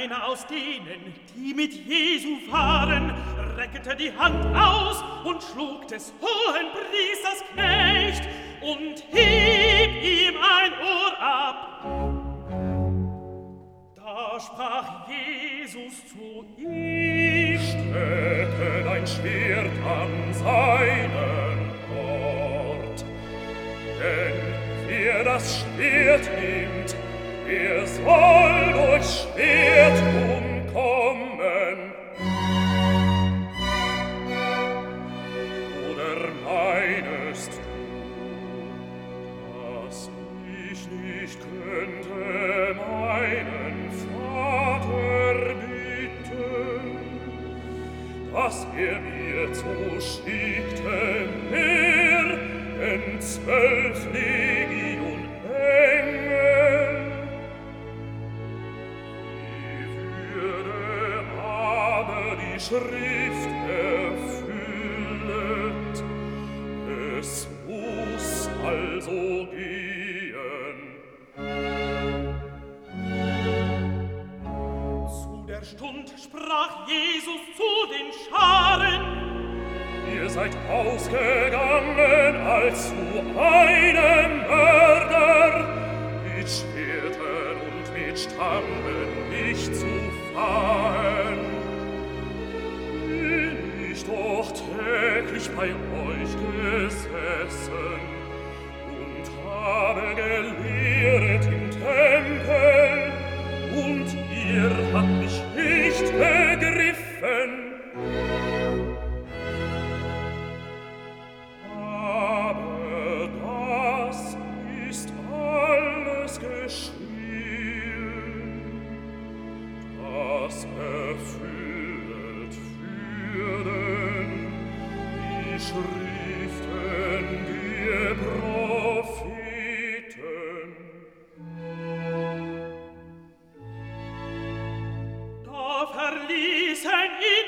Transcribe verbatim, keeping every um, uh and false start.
einer aus denen, die mit Jesu fahren, reckte die Hand aus und schlug des hohen Priesters Knecht und hieb ihm ein Ohr ab. Da sprach Jesus zu ihm: Stecke dein Schwert an seinen Ort, denn wer das Schwert nimmt, er soll durch Schwert umkommen. Oder meinest du, dass ich nicht könnte meinen Vater bitten, dass er mir zuschickte mehr denn zwölf Legion Engel? Wie würde aber die Schrift erfüllet? Es muss also gehen. Zu der Stund sprach Jesus zu den Scharen: Ihr seid ausgegangen als zu einem Mörder, mit Schwertern und mit Stangen mich zu fahen. Bin ich doch täglich bei euch gesessen und habe gelehrt im Tempel, und ihr habt mich nicht begriffen. Aber das ist alles geschehen, das erfüllet würden die Schriften der Propheten. Da verließen ihn